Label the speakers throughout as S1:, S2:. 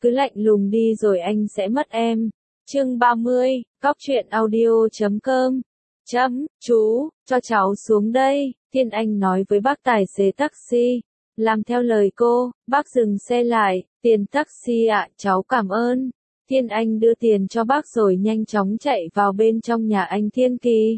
S1: cứ lạnh lùng đi rồi anh sẽ mất em. Chương 30, cóc truyện audio.com. Chú, cho cháu xuống đây, Thiên Anh nói với bác tài xế taxi. Làm theo lời cô, bác dừng xe lại, tiền taxi ạ, cháu cảm ơn. Thiên Anh đưa tiền cho bác rồi nhanh chóng chạy vào bên trong nhà anh Thiên Kỳ.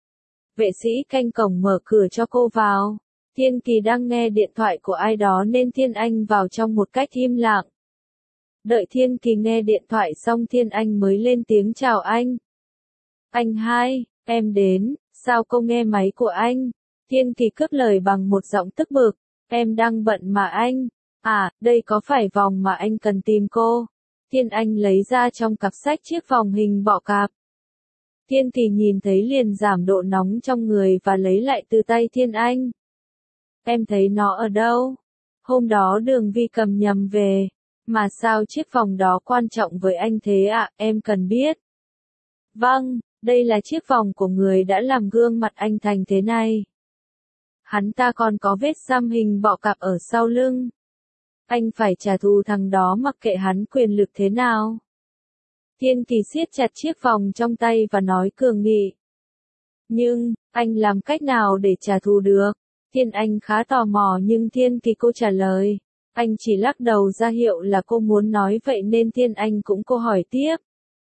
S1: Vệ sĩ canh cổng mở cửa cho cô vào. Thiên Kỳ đang nghe điện thoại của ai đó nên Thiên Anh vào trong một cách im lặng. Đợi Thiên Kỳ nghe điện thoại xong Thiên Anh mới lên tiếng chào anh. Anh hai, em đến, sao cô nghe máy của anh? Thiên Kỳ cướp lời bằng một giọng tức bực. Em đang bận mà anh. À, đây có phải vòng mà anh cần tìm cô? Thiên Anh lấy ra trong cặp sách chiếc vòng hình bọ cạp. Thiên Kỳ nhìn thấy liền giảm độ nóng trong người và lấy lại từ tay Thiên Anh. Em thấy nó ở đâu? Hôm đó Đường Vi cầm nhầm về. Mà sao chiếc vòng đó quan trọng với anh thế ạ, em cần biết. Vâng, đây là chiếc vòng của người đã làm gương mặt anh thành thế này. Hắn ta còn có vết xăm hình bọ cạp ở sau lưng. Anh phải trả thù thằng đó mặc kệ hắn quyền lực thế nào. Thiên Kỳ siết chặt chiếc vòng trong tay và nói cường nghị. Nhưng, anh làm cách nào để trả thù được? Thiên Anh khá tò mò nhưng Thiên Kỳ cô trả lời. Anh chỉ lắc đầu ra hiệu là cô muốn nói vậy nên Thiên Anh cũng cô hỏi tiếp.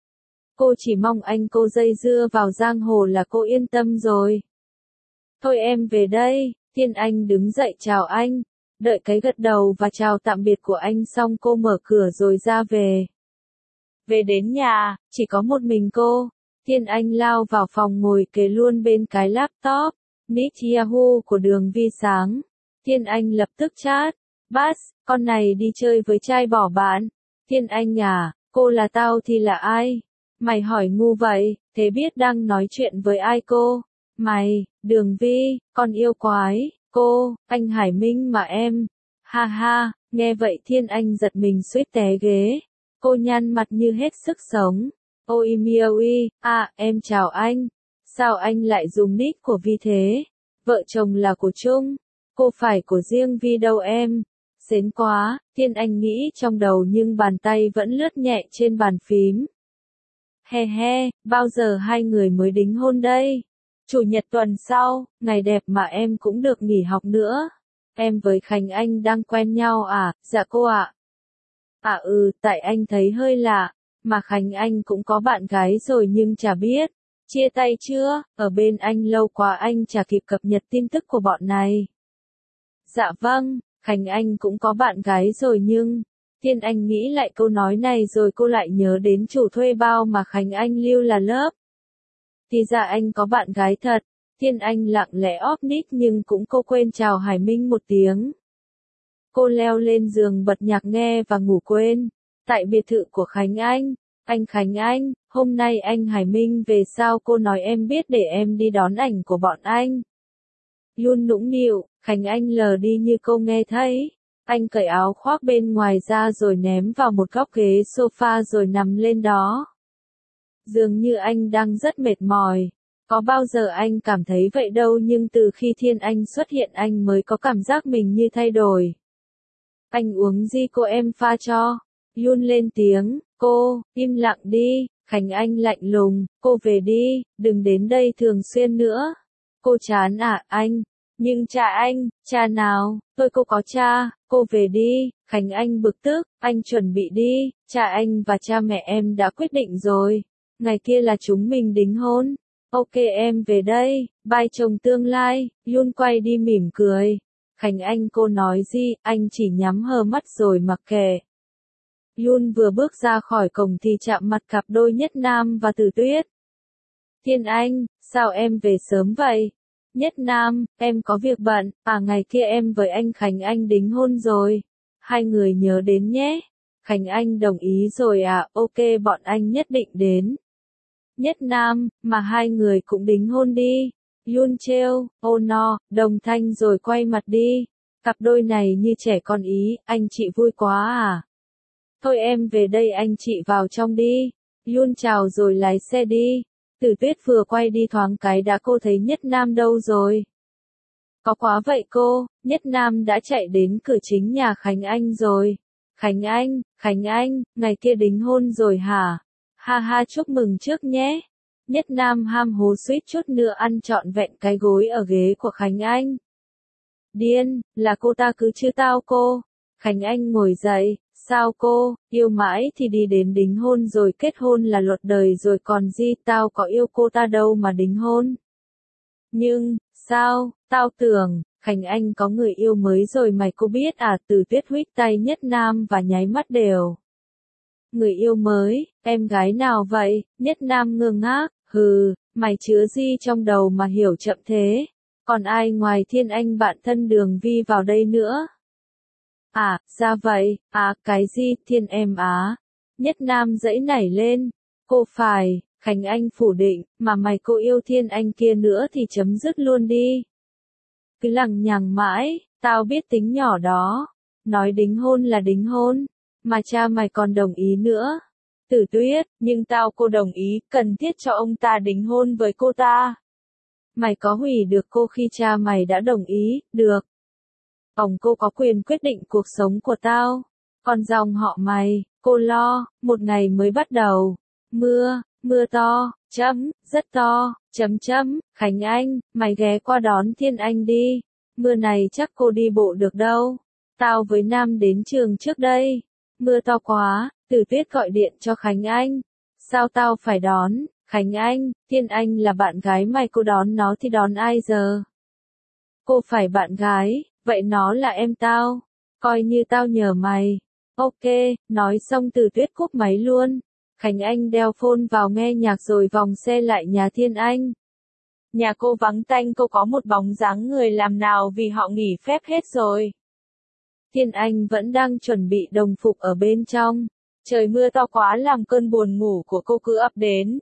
S1: Cô chỉ mong anh cô dây dưa vào giang hồ là cô yên tâm rồi. Thôi em về đây, Thiên Anh đứng dậy chào anh. Đợi cái gật đầu và chào tạm biệt của anh xong cô mở cửa rồi ra về. Về đến nhà, chỉ có một mình cô. Thiên Anh lao vào phòng ngồi kề luôn bên cái laptop. Nick Yahoo của Đường Vi sáng. Thiên Anh lập tức chat. Bass, con này đi chơi với trai bỏ bạn. Thiên Anh à, cô là tao thì là ai? Mày hỏi ngu vậy, thế biết đang nói chuyện với ai cô? Mày, Đường Vi, con yêu quái, cô, anh Hải Minh mà em. Ha ha, nghe vậy Thiên Anh giật mình suýt té ghế. Cô nhăn mặt như hết sức sống. Ôi miaui, à, em chào anh. Sao anh lại dùng nick của Vi thế? Vợ chồng là của chung. Cô phải của riêng Vi đâu em. Xến quá, Thiên Anh nghĩ trong đầu nhưng bàn tay vẫn lướt nhẹ trên bàn phím. He he, bao giờ hai người mới đính hôn đây? Chủ nhật tuần sau, ngày đẹp mà em cũng được nghỉ học nữa. Em với Khánh Anh đang quen nhau à? Dạ cô ạ. À tại anh thấy hơi lạ, mà Khánh Anh cũng có bạn gái rồi nhưng chả biết. Chia tay chưa? Ở bên anh lâu quá anh chả kịp cập nhật tin tức của bọn này. Dạ vâng, Khánh Anh cũng có bạn gái rồi nhưng... Thiên Anh nghĩ lại câu nói này rồi cô lại nhớ đến chủ thuê bao mà Khánh Anh lưu là lớp. Thì ra anh có bạn gái thật. Thiên Anh lặng lẽ off nick nhưng cũng cô quên chào Hải Minh một tiếng. Cô leo lên giường bật nhạc nghe và ngủ quên. Tại biệt thự của Khánh anh Khánh Anh, hôm nay anh Hải Minh về sao cô nói em biết để em đi đón ảnh của bọn anh. Luôn nũng nịu, Khánh Anh lờ đi như cô nghe thấy. Anh cởi áo khoác bên ngoài ra rồi ném vào một góc ghế sofa rồi nằm lên đó. Dường như anh đang rất mệt mỏi. Có bao giờ anh cảm thấy vậy đâu nhưng từ khi Thiên Anh xuất hiện anh mới có cảm giác mình như thay đổi. Anh uống gì cô em pha cho? Yun lên tiếng, cô, im lặng đi, Khánh Anh lạnh lùng, cô về đi, đừng đến đây thường xuyên nữa. Cô chán à, anh? Nhưng cha anh, cha nào, cô có cha, cô về đi, Khánh Anh bực tức, anh chuẩn bị đi, cha anh và cha mẹ em đã quyết định rồi. Ngày kia là chúng mình đính hôn. Ok em về đây, bye chồng tương lai, Yun quay đi mỉm cười. Khánh Anh cô nói gì, anh chỉ nhắm hờ mắt rồi mặc kệ. Yun vừa bước ra khỏi cổng thì chạm mặt cặp đôi Nhất Nam và Tử Tuyết. Thiên Anh, sao em về sớm vậy? Nhất Nam, em có việc bận, à ngày kia em với anh Khánh Anh đính hôn rồi. Hai người nhớ đến nhé. Khánh Anh đồng ý rồi à, ok bọn anh nhất định đến. Nhất Nam, mà hai người cũng đính hôn đi. Yun trêu, oh no, đồng thanh rồi quay mặt đi. Cặp đôi này như trẻ con ý, anh chị vui quá à. Thôi em về đây anh chị vào trong đi. Yun chào rồi lái xe đi. Tử Tuyết vừa quay đi thoáng cái đã cô thấy Nhất Nam đâu rồi. Có quá vậy cô, Nhất Nam đã chạy đến cửa chính nhà Khánh Anh rồi. Khánh Anh, ngày kia đính hôn rồi hả? Ha ha, chúc mừng trước nhé. Nhất Nam ham hố suýt chút nữa ăn trọn vẹn cái gối ở ghế của Khánh Anh. Điên, là cô ta cứ chứ tao cô. Khánh Anh ngồi dậy, sao cô, yêu mãi thì đi đến đính hôn rồi, kết hôn là luật đời rồi còn gì, tao có yêu cô ta đâu mà đính hôn. Nhưng, sao, tao tưởng, Khánh Anh có người yêu mới rồi mày cô biết à? Từ Tuyết huých tay Nhất Nam và nháy mắt đều. Người yêu mới, em gái nào vậy? Nhất Nam ngơ ngác, mày chứa gì trong đầu mà hiểu chậm thế? Còn ai ngoài Thiên Anh bạn thân Đường Vi vào đây nữa? À, ra vậy, cái gì, Thiên em á? Nhất Nam giãy nảy lên, cô phải, Khánh Anh phủ định, mà mày cô yêu Thiên Anh kia nữa thì chấm dứt luôn đi. Cứ lằng nhằng mãi, tao biết tính nhỏ đó, nói đính hôn là đính hôn, mà cha mày còn đồng ý nữa. Tử Tuyết, nhưng tao cô đồng ý, cần thiết cho ông ta đính hôn với cô ta. Mày có hủy được cô khi cha mày đã đồng ý, được. Ông cô có quyền quyết định cuộc sống của tao. Còn dòng họ mày, cô lo, một ngày mới bắt đầu. Mưa to, rất to, Khánh Anh, mày ghé qua đón Thiên Anh đi. Mưa này chắc cô đi bộ được đâu. Tao với Nam đến trường trước đây. Mưa to quá, Tử Tuyết gọi điện cho Khánh Anh. Sao tao phải đón, Khánh Anh, Thiên Anh là bạn gái mày, cô đón nó thì đón ai giờ? Cô phải bạn gái, vậy nó là em tao. Coi như tao nhờ mày. Ok, nói xong Tử Tuyết cúp máy luôn. Khánh Anh đeo phone vào nghe nhạc rồi vòng xe lại nhà Thiên Anh. Nhà cô vắng tanh, cô có một bóng dáng người làm nào vì họ nghỉ phép hết rồi. Thiên Anh vẫn đang chuẩn bị đồng phục ở bên trong. Trời mưa to quá làm cơn buồn ngủ của cô cứ ập đến.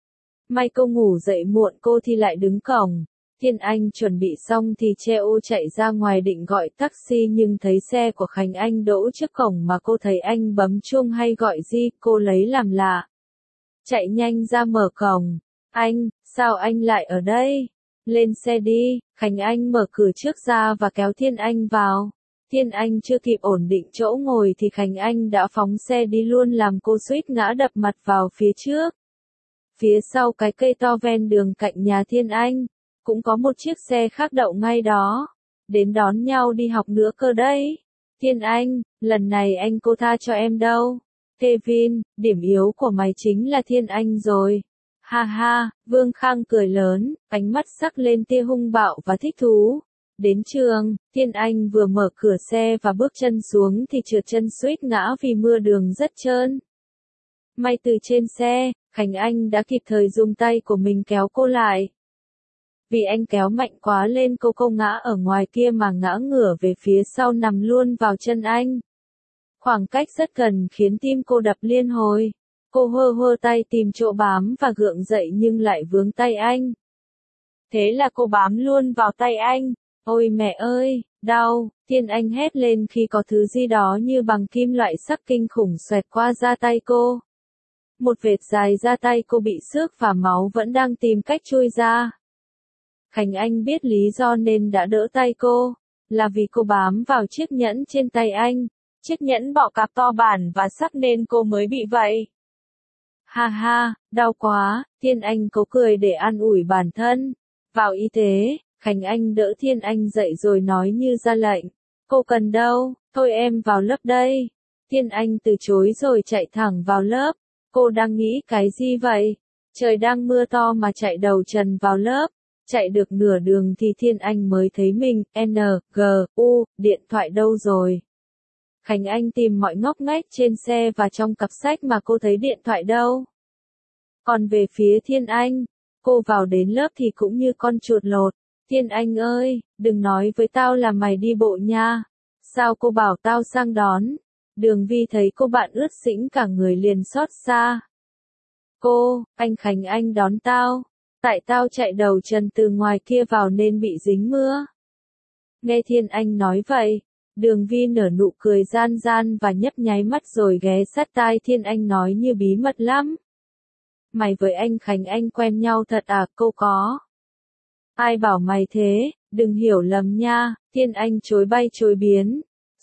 S1: May cô ngủ dậy muộn, cô thì lại đứng cổng. Thiên Anh chuẩn bị xong thì che ô chạy ra ngoài định gọi taxi nhưng thấy xe của Khánh Anh đỗ trước cổng mà cô thấy anh bấm chuông hay gọi gì, cô lấy làm lạ. Chạy nhanh ra mở cổng. Anh, sao anh lại ở đây? Lên xe đi, Khánh Anh mở cửa trước ra và kéo Thiên Anh vào. Thiên Anh chưa kịp ổn định chỗ ngồi thì Khánh Anh đã phóng xe đi luôn làm cô suýt ngã đập mặt vào phía trước. Phía sau cái cây to ven đường cạnh nhà Thiên Anh, cũng có một chiếc xe khác đậu ngay đó. Đến đón nhau đi học nữa cơ đấy. Thiên Anh, lần này anh cô tha cho em đâu. Kevin, điểm yếu của mày chính là Thiên Anh rồi. Ha ha, Vương Khang cười lớn, ánh mắt sắc lên tia hung bạo và thích thú. Đến trường, Thiên Anh vừa mở cửa xe và bước chân xuống thì trượt chân suýt ngã vì mưa đường rất trơn. May từ trên xe, Khánh Anh đã kịp thời dùng tay của mình kéo cô lại. Vì anh kéo mạnh quá lên cô ngã ở ngoài kia mà ngã ngửa về phía sau nằm luôn vào chân anh. Khoảng cách rất gần khiến tim cô đập liên hồi. Cô hơ tay tìm chỗ bám và gượng dậy nhưng lại vướng tay anh. Thế là cô bám luôn vào tay anh. Ôi mẹ ơi, đau, Thiên Anh hét lên khi có thứ gì đó như bằng kim loại sắc kinh khủng xoẹt qua da tay cô. Một vệt dài da tay cô bị xước và máu vẫn đang tìm cách chui ra. Khánh Anh biết lý do nên đã đỡ tay cô, là vì cô bám vào chiếc nhẫn trên tay anh. Chiếc nhẫn bọ cạp to bản và sắc nên cô mới bị vậy. Ha ha, đau quá, Thiên Anh cố cười để an ủi bản thân. Vào y tế, Khánh Anh đỡ Thiên Anh dậy rồi nói như ra lệnh. Cô cần đâu, thôi em vào lớp đây. Thiên Anh từ chối rồi chạy thẳng vào lớp. Cô đang nghĩ cái gì vậy? Trời đang mưa to mà chạy đầu trần vào lớp. Chạy được nửa đường thì Thiên Anh mới thấy mình, điện thoại đâu rồi? Khánh Anh tìm mọi ngóc ngách trên xe và trong cặp sách mà cô thấy điện thoại đâu. Còn về phía Thiên Anh, cô vào đến lớp thì cũng như con chuột lột. Thiên Anh ơi, đừng nói với tao là mày đi bộ nha. Sao cô bảo tao sang đón? Đường Vi thấy cô bạn ướt sũng cả người liền xót xa. Anh Khánh Anh đón tao. Tại tao chạy đầu trần từ ngoài kia vào nên bị dính mưa. Nghe Thiên Anh nói vậy, Đường Vi nở nụ cười gian gian và nhấp nháy mắt rồi ghé sát tai Thiên Anh nói như bí mật lắm. Mày với anh Khánh Anh quen nhau thật à? Cô có. Ai bảo mày thế, đừng hiểu lầm nha. Thiên Anh chối bay chối biến.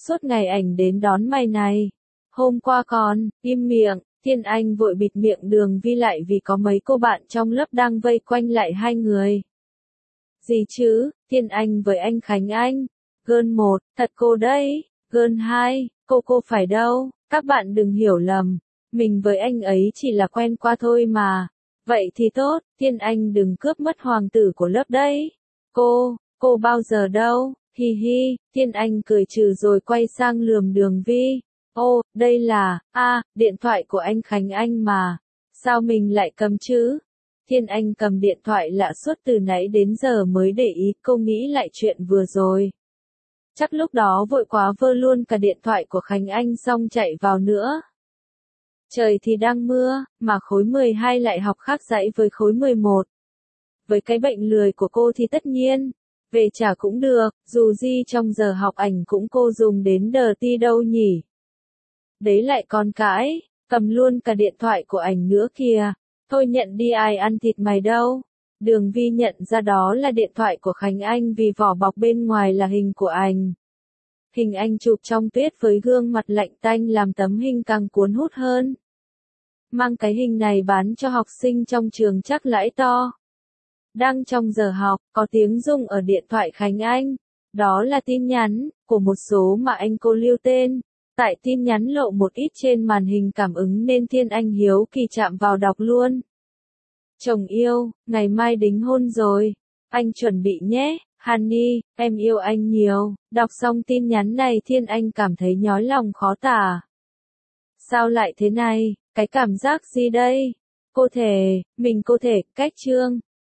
S1: suốt ngày ảnh đến đón mày này. Hôm qua còn, im miệng, Thiên Anh vội bịt miệng Đường Vi lại vì có mấy cô bạn trong lớp đang vây quanh lại hai người. Gì chứ, Thiên Anh với anh Khánh Anh. Girl 1, thật cô đấy. Girl 2, cô phải đâu, các bạn đừng hiểu lầm. Mình với anh ấy chỉ là quen qua thôi mà. Vậy thì tốt, Thiên Anh đừng cướp mất hoàng tử của lớp đấy. Cô bao giờ đâu, hi hi, Thiên Anh cười trừ rồi quay sang lườm Đường Vi. Ô, đây là, điện thoại của anh Khánh Anh mà. Sao mình lại cầm chứ? Thiên Anh cầm điện thoại lạ suốt từ nãy đến giờ mới để ý, cô nghĩ lại chuyện vừa rồi. Chắc lúc đó vội quá vơ luôn cả điện thoại của Khánh Anh xong chạy vào nữa. Trời thì đang mưa, mà khối 12 lại học khác dãy với khối 11. Với cái bệnh lười của cô thì tất nhiên, về trả cũng được, dù gì trong giờ học ảnh cũng cô dùng đến đờ ti đâu nhỉ. Đấy lại còn cãi, cầm luôn cả điện thoại của ảnh nữa kìa. Thôi nhận đi, ai ăn thịt mày đâu. Đường Vi nhận ra đó là điện thoại của Khánh Anh vì vỏ bọc bên ngoài là hình của ảnh. Hình anh chụp trong tuyết với gương mặt lạnh tanh làm tấm hình càng cuốn hút hơn. Mang cái hình này bán cho học sinh trong trường chắc lãi to. Đang trong giờ học, có tiếng rung ở điện thoại Khánh Anh. Đó là tin nhắn của một số mà anh cô lưu tên. Tại tin nhắn lộ một ít trên màn hình cảm ứng nên Thiên Anh hiếu kỳ chạm vào đọc luôn. Chồng yêu, ngày mai đính hôn rồi. Anh chuẩn bị nhé, Honey, em yêu anh nhiều. Đọc xong tin nhắn này Thiên Anh cảm thấy nhói lòng khó tả. Sao lại thế này, cái cảm giác gì đây? Mình có thể, cách chương.